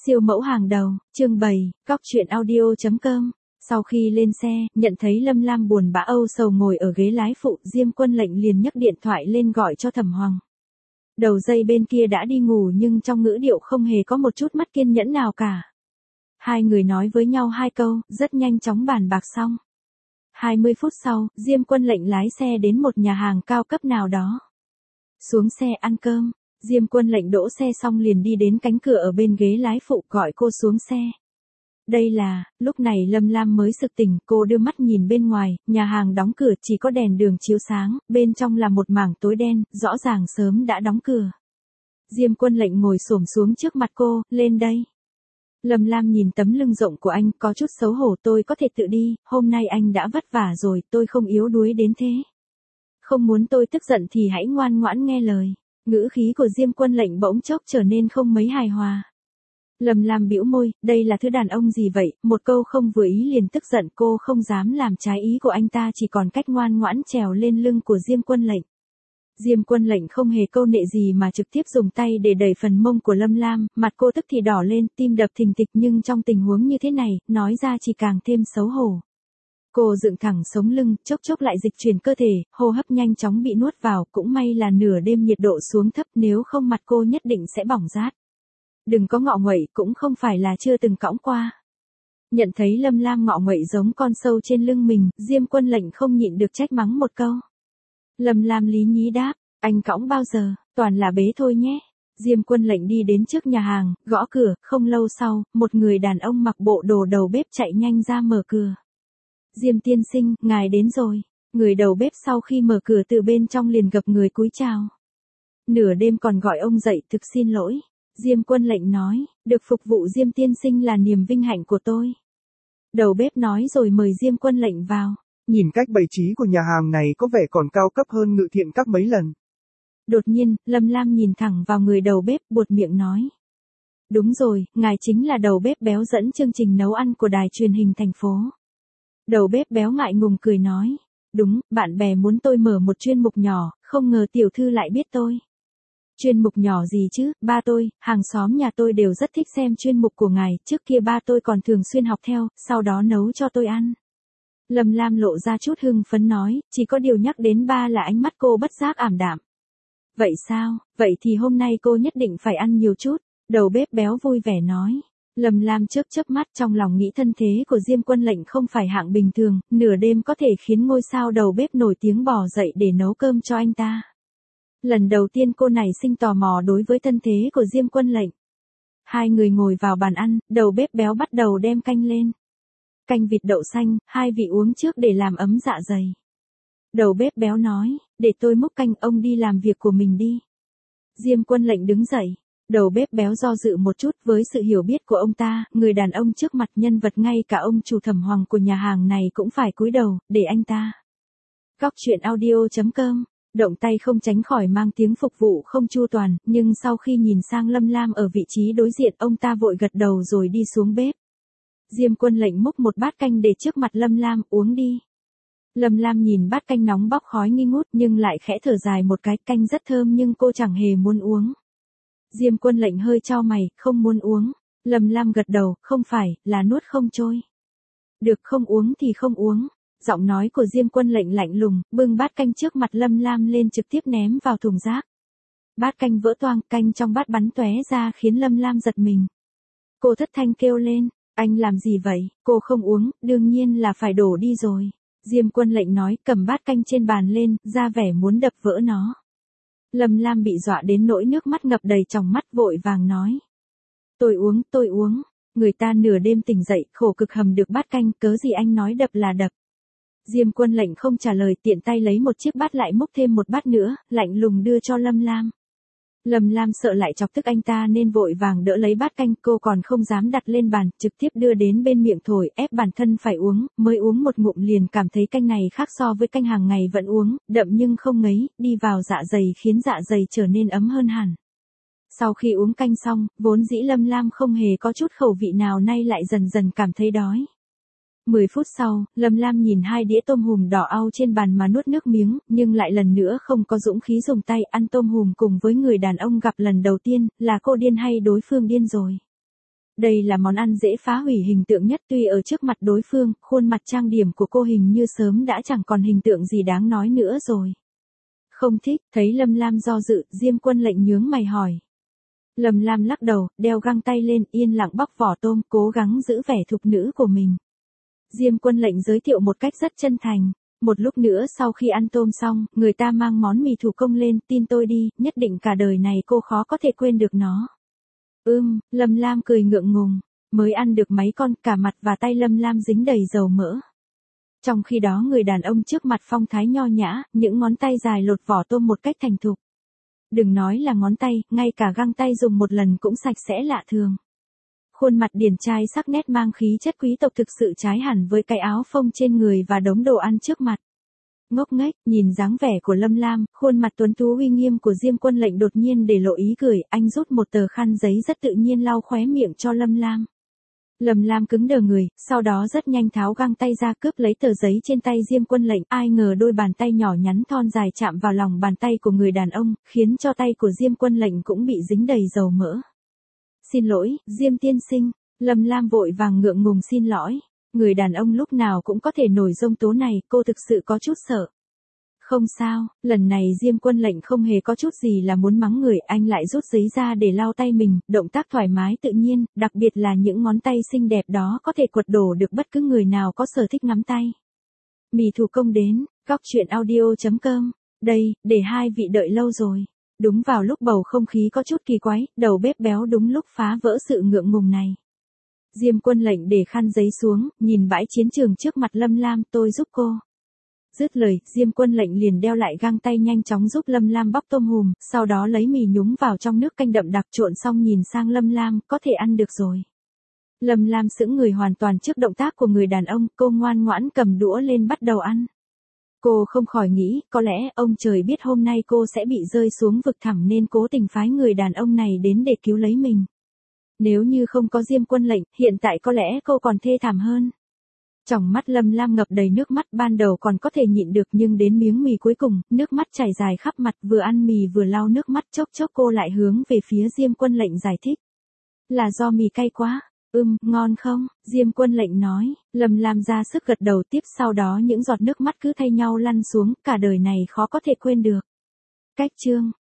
Siêu mẫu hàng đầu, chương 7, góc truyện audio.com. Sau khi lên xe, nhận thấy Lâm Lam buồn bã âu sầu ngồi ở ghế lái phụ, Diêm Quân Lệnh liền nhấc điện thoại lên gọi cho Thẩm Hoàng. Đầu dây bên kia đã đi ngủ nhưng trong ngữ điệu không hề có một chút mắt kiên nhẫn nào cả. Hai người nói với nhau hai câu, rất nhanh chóng bàn bạc xong. 20 phút sau, Diêm Quân Lệnh lái xe đến một nhà hàng cao cấp nào đó. Xuống xe ăn cơm. Diêm Quân Lệnh đỗ xe xong liền đi đến cánh cửa ở bên ghế lái phụ gọi cô xuống xe. Đây là, lúc này Lâm Lam mới sực tỉnh, cô đưa mắt nhìn bên ngoài, nhà hàng đóng cửa chỉ có đèn đường chiếu sáng, bên trong là một mảng tối đen, rõ ràng sớm đã đóng cửa. Diêm Quân Lệnh ngồi xổm xuống trước mặt cô, lên đây. Lâm Lam nhìn tấm lưng rộng của anh, có chút xấu hổ, tôi có thể tự đi, hôm nay anh đã vất vả rồi, tôi không yếu đuối đến thế. Không muốn tôi tức giận thì hãy ngoan ngoãn nghe lời. Ngữ khí của Diêm Quân Lệnh bỗng chốc trở nên không mấy hài hòa. Lâm Lam bĩu môi, đây là thứ đàn ông gì vậy, một câu không vừa ý liền tức giận, cô không dám làm trái ý của anh ta, chỉ còn cách ngoan ngoãn trèo lên lưng của Diêm Quân Lệnh. Diêm Quân Lệnh không hề câu nệ gì mà trực tiếp dùng tay để đẩy phần mông của Lâm Lam, mặt cô tức thì đỏ lên, tim đập thình thịch, nhưng trong tình huống như thế này, nói ra chỉ càng thêm xấu hổ. Cô dựng thẳng sống lưng, chốc chốc lại dịch chuyển cơ thể, hô hấp nhanh chóng bị nuốt vào, cũng may là nửa đêm nhiệt độ xuống thấp, nếu không mặt cô nhất định sẽ bỏng rát. Đừng có ngọ nguậy, cũng không phải là chưa từng cõng qua. Nhận thấy Lâm Lam ngọ nguậy giống con sâu trên lưng mình, Diêm Quân Lệnh không nhịn được trách mắng một câu. Lâm Lam lý nhí đáp, anh cõng bao giờ, toàn là bế thôi nhé. Diêm Quân Lệnh đi đến trước nhà hàng, gõ cửa, không lâu sau, một người đàn ông mặc bộ đồ đầu bếp chạy nhanh ra mở cửa. Diêm tiên sinh, ngài đến rồi. Người đầu bếp sau khi mở cửa từ bên trong liền gập người cúi chào. Nửa đêm còn gọi ông dậy, thực xin lỗi. Diêm Quân Lệnh nói, được phục vụ Diêm tiên sinh là niềm vinh hạnh của tôi. Đầu bếp nói rồi mời Diêm Quân Lệnh vào. Nhìn cách bày trí của nhà hàng này có vẻ còn cao cấp hơn Ngự Thiện các mấy lần. Đột nhiên, Lâm Lam nhìn thẳng vào người đầu bếp, buột miệng nói. Đúng rồi, ngài chính là đầu bếp béo dẫn chương trình nấu ăn của đài truyền hình thành phố. Đầu bếp béo ngại ngùng cười nói. Đúng, bạn bè muốn tôi mở một chuyên mục nhỏ, không ngờ tiểu thư lại biết tôi. Chuyên mục nhỏ gì chứ, ba tôi, hàng xóm nhà tôi đều rất thích xem chuyên mục của ngài, trước kia ba tôi còn thường xuyên học theo, sau đó nấu cho tôi ăn. Lâm Lam lộ ra chút hưng phấn nói, chỉ có điều nhắc đến ba là ánh mắt cô bất giác ảm đạm. Vậy sao, vậy thì hôm nay cô nhất định phải ăn nhiều chút, đầu bếp béo vui vẻ nói. Lâm Lam chớp mắt trong lòng nghĩ thân thế của Diêm Quân Lệnh không phải hạng bình thường, nửa đêm có thể khiến ngôi sao đầu bếp nổi tiếng bò dậy để nấu cơm cho anh ta. Lần đầu tiên cô này sinh tò mò đối với thân thế của Diêm Quân Lệnh. Hai người ngồi vào bàn ăn, đầu bếp béo bắt đầu đem canh lên. Canh vịt đậu xanh, hai vị uống trước để làm ấm dạ dày. Đầu bếp béo nói, để tôi múc canh, ông đi làm việc của mình đi. Diêm Quân Lệnh đứng dậy. Đầu bếp béo do dự một chút, với sự hiểu biết của ông ta, người đàn ông trước mặt nhân vật ngay cả ông chủ Thẩm Hoàng của nhà hàng này cũng phải cúi đầu, để anh ta. Góc truyện audio.com, động tay không tránh khỏi mang tiếng phục vụ không chu toàn, nhưng sau khi nhìn sang Lâm Lam ở vị trí đối diện, ông ta vội gật đầu rồi đi xuống bếp. Diêm Quân Lệnh múc một bát canh để trước mặt Lâm Lam, uống đi. Lâm Lam nhìn bát canh nóng bốc khói nghi ngút nhưng lại khẽ thở dài một cái, canh rất thơm nhưng cô chẳng hề muốn uống. Diêm Quân Lệnh hơi chau mày, không muốn uống. Lâm Lam gật đầu, không phải, là nuốt không trôi. Được, không uống thì không uống. Giọng nói của Diêm Quân Lệnh lạnh lùng, bưng bát canh trước mặt Lâm Lam lên trực tiếp ném vào thùng rác. Bát canh vỡ toang, canh trong bát bắn tóe ra khiến Lâm Lam giật mình. Cô thất thanh kêu lên, anh làm gì vậy, cô không uống, đương nhiên là phải đổ đi rồi. Diêm Quân Lệnh nói, cầm bát canh trên bàn lên, ra vẻ muốn đập vỡ nó. Lâm Lam bị dọa đến nỗi nước mắt ngập đầy tròng mắt, vội vàng nói. Tôi uống, người ta nửa đêm tỉnh dậy, khổ cực hầm được bát canh, cớ gì anh nói đập là đập. Diêm Quân Lệnh không trả lời, tiện tay lấy một chiếc bát lại múc thêm một bát nữa, lạnh lùng đưa cho Lâm Lam. Lâm Lam sợ lại chọc tức anh ta nên vội vàng đỡ lấy bát canh, cô còn không dám đặt lên bàn, trực tiếp đưa đến bên miệng thổi, ép bản thân phải uống, mới uống một ngụm liền cảm thấy canh này khác so với canh hàng ngày vẫn uống, đậm nhưng không ngấy, đi vào dạ dày khiến dạ dày trở nên ấm hơn hẳn. Sau khi uống canh xong, vốn dĩ Lâm Lam không hề có chút khẩu vị nào, nay lại dần dần cảm thấy đói. 10 phút sau, Lâm Lam nhìn hai đĩa tôm hùm đỏ au trên bàn mà nuốt nước miếng, nhưng lại lần nữa không có dũng khí dùng tay ăn tôm hùm cùng với người đàn ông gặp lần đầu tiên, là cô điên hay đối phương điên rồi. Đây là món ăn dễ phá hủy hình tượng nhất, tuy ở trước mặt đối phương, khuôn mặt trang điểm của cô hình như sớm đã chẳng còn hình tượng gì đáng nói nữa rồi. Không thích, thấy Lâm Lam do dự, Diêm Quân Lệnh nhướng mày hỏi. Lâm Lam lắc đầu, đeo găng tay lên, yên lặng bóc vỏ tôm, cố gắng giữ vẻ thục nữ của mình. Diêm Quân Lệnh giới thiệu một cách rất chân thành. Một lúc nữa sau khi ăn tôm xong, người ta mang món mì thủ công lên, tin tôi đi, nhất định cả đời này cô khó có thể quên được nó. Lâm Lam cười ngượng ngùng, mới ăn được mấy con, cả mặt và tay Lâm Lam dính đầy dầu mỡ. Trong khi đó người đàn ông trước mặt phong thái nho nhã, những ngón tay dài lột vỏ tôm một cách thành thục. Đừng nói là ngón tay, ngay cả găng tay dùng một lần cũng sạch sẽ lạ thường. Khuôn mặt điển trai sắc nét mang khí chất quý tộc thực sự trái hẳn với cái áo phông trên người và đống đồ ăn trước mặt. Ngốc nghếch, nhìn dáng vẻ của Lâm Lam, khuôn mặt tuấn tú uy nghiêm của Diêm Quân Lệnh đột nhiên để lộ ý cười, anh rút một tờ khăn giấy rất tự nhiên lau khóe miệng cho Lâm Lam. Lâm Lam cứng đờ người, sau đó rất nhanh tháo găng tay ra cướp lấy tờ giấy trên tay Diêm Quân Lệnh, ai ngờ đôi bàn tay nhỏ nhắn thon dài chạm vào lòng bàn tay của người đàn ông, khiến cho tay của Diêm Quân Lệnh cũng bị dính đầy dầu mỡ. Xin lỗi, Diêm tiên sinh, Lâm Lam vội vàng ngượng ngùng xin lỗi. Người đàn ông lúc nào cũng có thể nổi giông tố này, cô thực sự có chút sợ. Không sao, lần này Diêm Quân Lệnh không hề có chút gì là muốn mắng người, anh lại rút giấy ra để lau tay mình, động tác thoải mái tự nhiên, đặc biệt là những ngón tay xinh đẹp đó có thể quật đổ được bất cứ người nào có sở thích ngắm tay. Mì thủ công đến, goctruyện.audio.com, đây, để hai vị đợi lâu rồi. Đúng vào lúc bầu không khí có chút kỳ quái, đầu bếp béo đúng lúc phá vỡ sự ngượng ngùng này. Diêm Quân Lệnh để khăn giấy xuống, nhìn bãi chiến trường trước mặt Lâm Lam, tôi giúp cô. Dứt lời, Diêm Quân Lệnh liền đeo lại găng tay nhanh chóng giúp Lâm Lam bóc tôm hùm, sau đó lấy mì nhúng vào trong nước canh đậm đặc trộn xong nhìn sang Lâm Lam, có thể ăn được rồi. Lâm Lam sững người hoàn toàn trước động tác của người đàn ông, cô ngoan ngoãn cầm đũa lên bắt đầu ăn. Cô không khỏi nghĩ, có lẽ ông trời biết hôm nay cô sẽ bị rơi xuống vực thẳm nên cố tình phái người đàn ông này đến để cứu lấy mình. Nếu như không có Diêm Quân Lệnh, hiện tại có lẽ cô còn thê thảm hơn. Tròng mắt Lâm Lam ngập đầy nước mắt, ban đầu còn có thể nhịn được nhưng đến miếng mì cuối cùng, nước mắt chảy dài khắp mặt, vừa ăn mì vừa lau nước mắt, chốc chốc cô lại hướng về phía Diêm Quân Lệnh giải thích. Là do mì cay quá. Ngon không? Diêm Quân Lệnh nói. Lâm Lam ra sức gật đầu, tiếp sau đó những giọt nước mắt cứ thay nhau lăn xuống, cả đời này khó có thể quên được. Cách chương